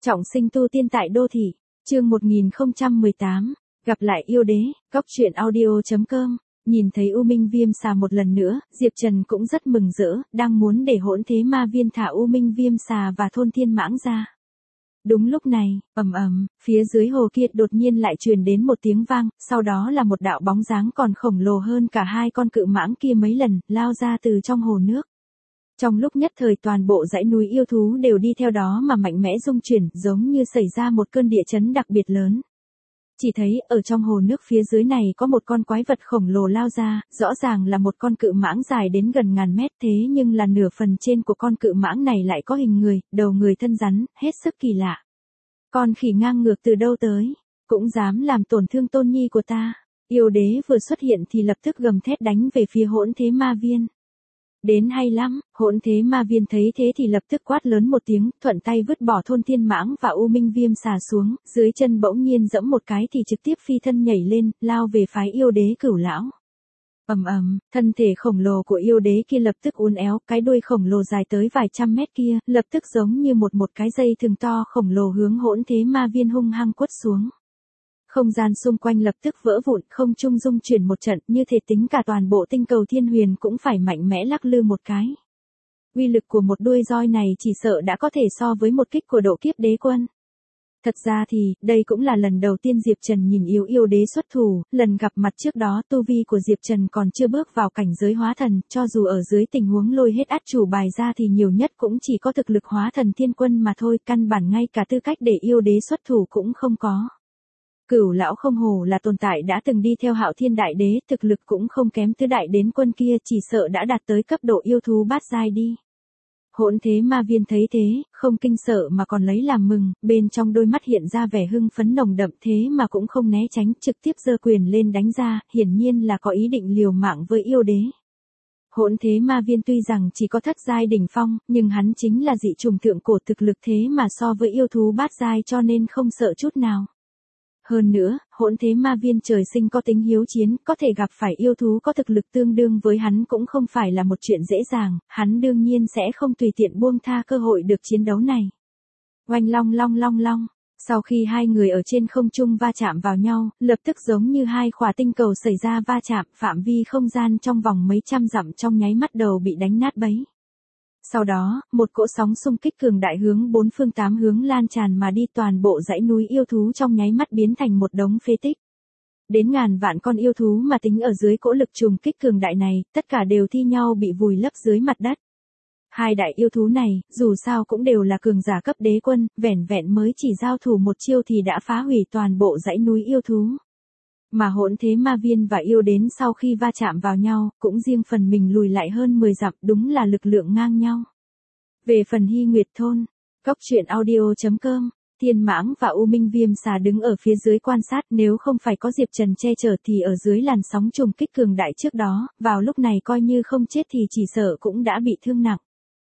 Trọng sinh tu tiên tại đô thị, chương 1018, gặp lại yêu đế, góc truyện audio.com. Nhìn thấy U Minh Viêm xà một lần nữa, Diệp Trần cũng rất mừng rỡ, đang muốn để Hỗn Thế Ma Viên thả U Minh Viêm xà và Thôn Thiên Mãng ra. Đúng lúc này, phía dưới hồ kia đột nhiên lại truyền đến một tiếng vang, sau đó là một đạo bóng dáng còn khổng lồ hơn cả hai con cự mãng kia mấy lần, lao ra từ trong hồ nước. Trong lúc nhất thời toàn bộ dãy núi yêu thú đều đi theo đó mà mạnh mẽ rung chuyển, giống như xảy ra một cơn địa chấn đặc biệt lớn. Chỉ thấy, ở trong hồ nước phía dưới này có một con quái vật khổng lồ lao ra, rõ ràng là một con cự mãng dài đến gần ngàn mét, thế nhưng là nửa phần trên của con cự mãng này lại có hình người, đầu người thân rắn, hết sức kỳ lạ. Con khỉ ngang ngược từ đâu tới, cũng dám làm tổn thương tôn nhi của ta. Yêu đế vừa xuất hiện thì lập tức gầm thét đánh về phía Hỗn Thế Ma Viên. Đến hay lắm, Hỗn Thế Ma Viên thấy thế thì lập tức quát lớn một tiếng, thuận tay vứt bỏ Thôn Thiên Mãng và U Minh Viêm xà xuống, dưới chân bỗng nhiên giẫm một cái thì trực tiếp phi thân nhảy lên, lao về phái yêu đế Cửu lão. Thân thể khổng lồ của yêu đế kia lập tức uốn éo, cái đuôi khổng lồ dài tới vài trăm mét kia, lập tức giống như một cái dây thừng to khổng lồ hướng Hỗn Thế Ma Viên hung hăng quất xuống. Không gian xung quanh lập tức vỡ vụn, không trung rung chuyển một trận, như thể tính cả toàn bộ tinh cầu thiên huyền cũng phải mạnh mẽ lắc lư một cái. Uy lực của một đuôi roi này chỉ sợ đã có thể so với một kích của độ kiếp đế quân. Thật ra thì, đây cũng là lần đầu tiên Diệp Trần nhìn yêu đế xuất thủ, lần gặp mặt trước đó tu vi của Diệp Trần còn chưa bước vào cảnh giới hóa thần, cho dù ở dưới tình huống lôi hết át chủ bài ra thì nhiều nhất cũng chỉ có thực lực hóa thần thiên quân mà thôi, căn bản ngay cả tư cách để yêu đế xuất thủ cũng không có. Cửu lão không hổ là tồn tại đã từng đi theo Hạo Thiên Đại Đế, thực lực cũng không kém tứ đại đến quân kia, chỉ sợ đã đạt tới cấp độ yêu thú bát giai đi. Hỗn Thế Ma Viên thấy thế, không kinh sợ mà còn lấy làm mừng, bên trong đôi mắt hiện ra vẻ hưng phấn nồng đậm, thế mà cũng không né tránh, trực tiếp giơ quyền lên đánh ra, hiển nhiên là có ý định liều mạng với yêu đế. Hỗn Thế Ma Viên tuy rằng chỉ có thất giai đỉnh phong, nhưng hắn chính là dị trùng thượng cổ, thực lực thế mà so với yêu thú bát giai cho nên không sợ chút nào. Hơn nữa, Hỗn Thế Ma Viên trời sinh có tính hiếu chiến, có thể gặp phải yêu thú có thực lực tương đương với hắn cũng không phải là một chuyện dễ dàng, hắn đương nhiên sẽ không tùy tiện buông tha cơ hội được chiến đấu này. Oanh long long long long, sau khi hai người ở trên không trung va chạm vào nhau, lập tức giống như hai khỏa tinh cầu xảy ra va chạm, phạm vi không gian trong vòng mấy trăm dặm trong nháy mắt đầu bị đánh nát bấy. Sau đó, một cỗ sóng xung kích cường đại hướng bốn phương tám hướng lan tràn mà đi, toàn bộ dãy núi yêu thú trong nháy mắt biến thành một đống phế tích. Đến ngàn vạn con yêu thú mà tính ở dưới cỗ lực trùng kích cường đại này, tất cả đều thi nhau bị vùi lấp dưới mặt đất. Hai đại yêu thú này, dù sao cũng đều là cường giả cấp đế quân, vẻn vẹn mới chỉ giao thủ một chiêu thì đã phá hủy toàn bộ dãy núi yêu thú. Mà Hỗn Thế Ma Viên và yêu đến sau khi va chạm vào nhau, cũng riêng phần mình lùi lại hơn 10 dặm, đúng là lực lượng ngang nhau. Về phần Hy Nguyệt Thôn, góc truyện audio.com, Thiên Mãng và U Minh Viêm xà đứng ở phía dưới quan sát, nếu không phải có Diệp Trần che chở thì ở dưới làn sóng trùng kích cường đại trước đó, vào lúc này coi như không chết thì chỉ sợ cũng đã bị thương nặng.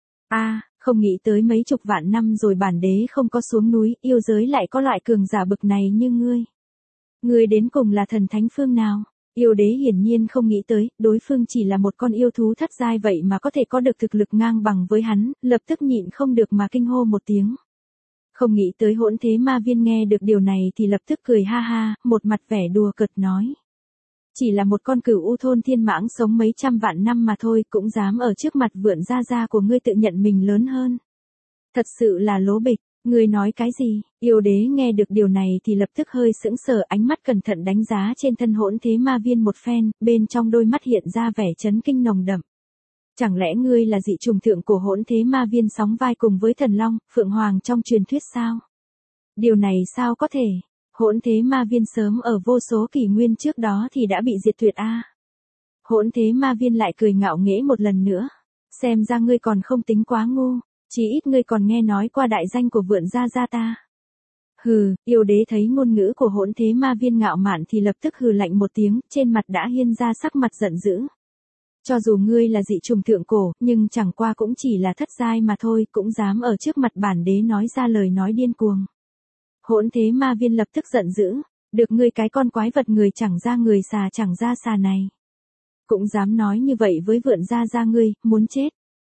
Không nghĩ tới mấy chục vạn năm rồi bản đế không có xuống núi, yêu giới lại có loại cường giả bực này như ngươi. Ngươi đến cùng là thần thánh phương nào? Yêu đế hiển nhiên không nghĩ tới, đối phương chỉ là một con yêu thú thất giai vậy mà có thể có được thực lực ngang bằng với hắn, lập tức nhịn không được mà kinh hô một tiếng. Không nghĩ tới Hỗn Thế Ma Viên nghe được điều này thì lập tức cười ha ha, một mặt vẻ đùa cợt nói. Chỉ là một con cửu u Thôn Thiên Mãng sống mấy trăm vạn năm mà thôi, cũng dám ở trước mặt vượn gia của ngươi tự nhận mình lớn hơn. Thật sự là lố bịch. Ngươi nói cái gì? Yêu đế nghe được điều này thì lập tức hơi sững sờ, ánh mắt cẩn thận đánh giá trên thân Hỗn Thế Ma Viên một phen, bên trong đôi mắt hiện ra vẻ chấn kinh nồng đậm. Chẳng lẽ ngươi là dị trùng thượng cổ Hỗn Thế Ma Viên sóng vai cùng với thần long, phượng hoàng trong truyền thuyết sao? Điều này sao có thể? Hỗn Thế Ma Viên sớm ở vô số kỷ nguyên trước đó thì đã bị diệt tuyệt a. Hỗn Thế Ma Viên lại cười ngạo nghễ một lần nữa. Xem ra ngươi còn không tính quá ngu. Chỉ ít ngươi còn nghe nói qua đại danh của vượn gia ta. Hừ, yêu đế thấy ngôn ngữ của Hỗn Thế Ma Viên ngạo mạn thì lập tức hừ lạnh một tiếng, trên mặt đã hiên ra sắc mặt giận dữ. Cho dù ngươi là dị trùng thượng cổ, nhưng chẳng qua cũng chỉ là thất giai mà thôi, cũng dám ở trước mặt bản đế nói ra lời nói điên cuồng. Hỗn Thế Ma Viên lập tức giận dữ, được ngươi cái con quái vật người chẳng ra người xà chẳng ra xà này. Cũng dám nói như vậy với vượn gia ngươi, muốn chết.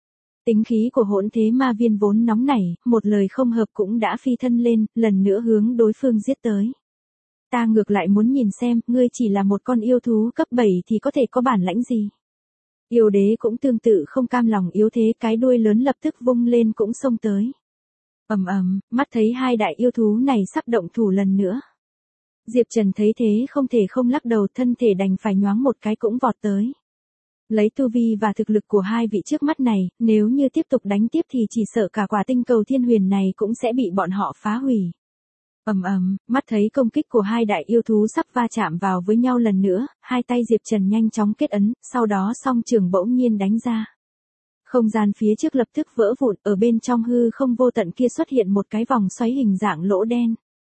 Tính khí của hỗn thế ma viên vốn nóng nảy, một lời không hợp cũng đã phi thân lên, lần nữa hướng đối phương giết tới. Ta ngược lại muốn nhìn xem, ngươi chỉ là một con yêu thú cấp 7 thì có thể có bản lãnh gì. Yêu đế cũng tương tự không cam lòng yếu thế, cái đuôi lớn lập tức vung lên cũng xông tới. Ầm ầm, mắt thấy hai đại yêu thú này sắp động thủ lần nữa. Diệp Trần thấy thế không thể không lắc đầu, thân thể đành phải nhoáng một cái cũng vọt tới. Lấy tu vi và thực lực của hai vị trước mắt này, nếu như tiếp tục đánh tiếp thì chỉ sợ cả quả tinh cầu thiên huyền này cũng sẽ bị bọn họ phá hủy. Ầm ầm, mắt thấy công kích của hai đại yêu thú sắp va chạm vào với nhau lần nữa, hai tay Diệp Trần nhanh chóng kết ấn, sau đó song trường bỗng nhiên đánh ra. Không gian phía trước lập tức vỡ vụn, ở bên trong hư không vô tận kia xuất hiện một cái vòng xoáy hình dạng lỗ đen.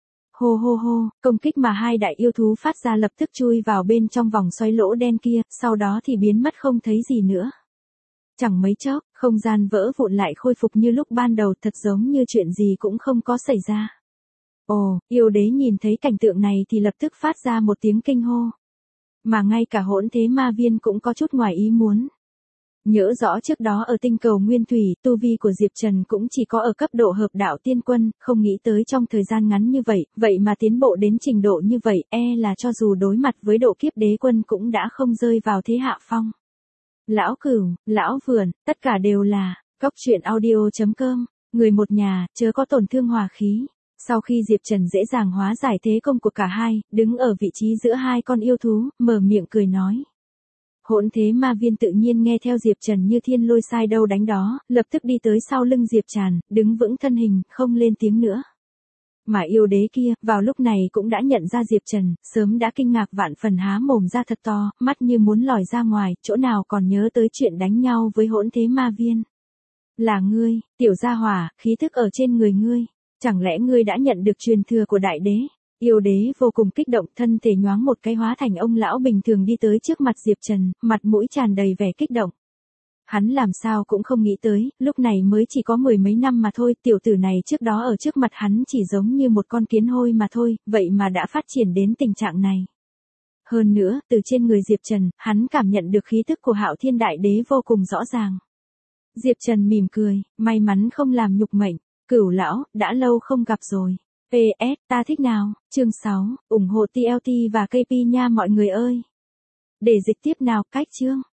Hô hô hô, công kích mà hai đại yêu thú phát ra lập tức chui vào bên trong vòng xoáy lỗ đen kia, sau đó thì biến mất không thấy gì nữa. Chẳng mấy chốc, không gian vỡ vụn lại khôi phục như lúc ban đầu, thật giống như chuyện gì cũng không có xảy ra. Ồ, yêu đế nhìn thấy cảnh tượng này thì lập tức phát ra một tiếng kinh hô. Mà ngay cả hỗn thế ma viên cũng có chút ngoài ý muốn. Nhớ rõ trước đó ở tinh cầu Nguyên Thủy, tu vi của Diệp Trần cũng chỉ có ở cấp độ hợp đạo tiên quân, không nghĩ tới trong thời gian ngắn như vậy mà tiến bộ đến trình độ như vậy, là cho dù đối mặt với độ kiếp đế quân cũng đã không rơi vào thế hạ phong. Lão Cửu, Lão Vườn, tất cả đều là, coctruyện.audio.com, người một nhà, chớ có tổn thương hòa khí. Sau khi Diệp Trần dễ dàng hóa giải thế công của cả hai, đứng ở vị trí giữa hai con yêu thú, mở miệng cười nói. Hỗn thế ma viên tự nhiên nghe theo Diệp Trần như thiên lôi sai đâu đánh đó, lập tức đi tới sau lưng Diệp Trần, đứng vững thân hình, không lên tiếng nữa. Mà yêu đế kia, vào lúc này cũng đã nhận ra Diệp Trần, sớm đã kinh ngạc vạn phần há mồm ra thật to, mắt như muốn lòi ra ngoài, chỗ nào còn nhớ tới chuyện đánh nhau với hỗn thế ma viên. Là ngươi, tiểu gia hỏa, khí thức ở trên người ngươi, chẳng lẽ ngươi đã nhận được truyền thừa của đại đế? Yêu đế vô cùng kích động, thân thể nhoáng một cái hóa thành ông lão bình thường đi tới trước mặt Diệp Trần, mặt mũi tràn đầy vẻ kích động. Hắn làm sao cũng không nghĩ tới, lúc này mới chỉ có 10 mấy năm mà thôi, tiểu tử này trước đó ở trước mặt hắn chỉ giống như một con kiến hôi mà thôi, vậy mà đã phát triển đến tình trạng này. Hơn nữa, từ trên người Diệp Trần, hắn cảm nhận được khí tức của Hạo Thiên Đại Đế vô cùng rõ ràng. Diệp Trần mỉm cười, may mắn không làm nhục mệnh, Cửu lão, đã lâu không gặp rồi. PS, ta thích nào, chương 6, ủng hộ TLT và KP nha mọi người ơi. Để dịch tiếp nào, cách chương.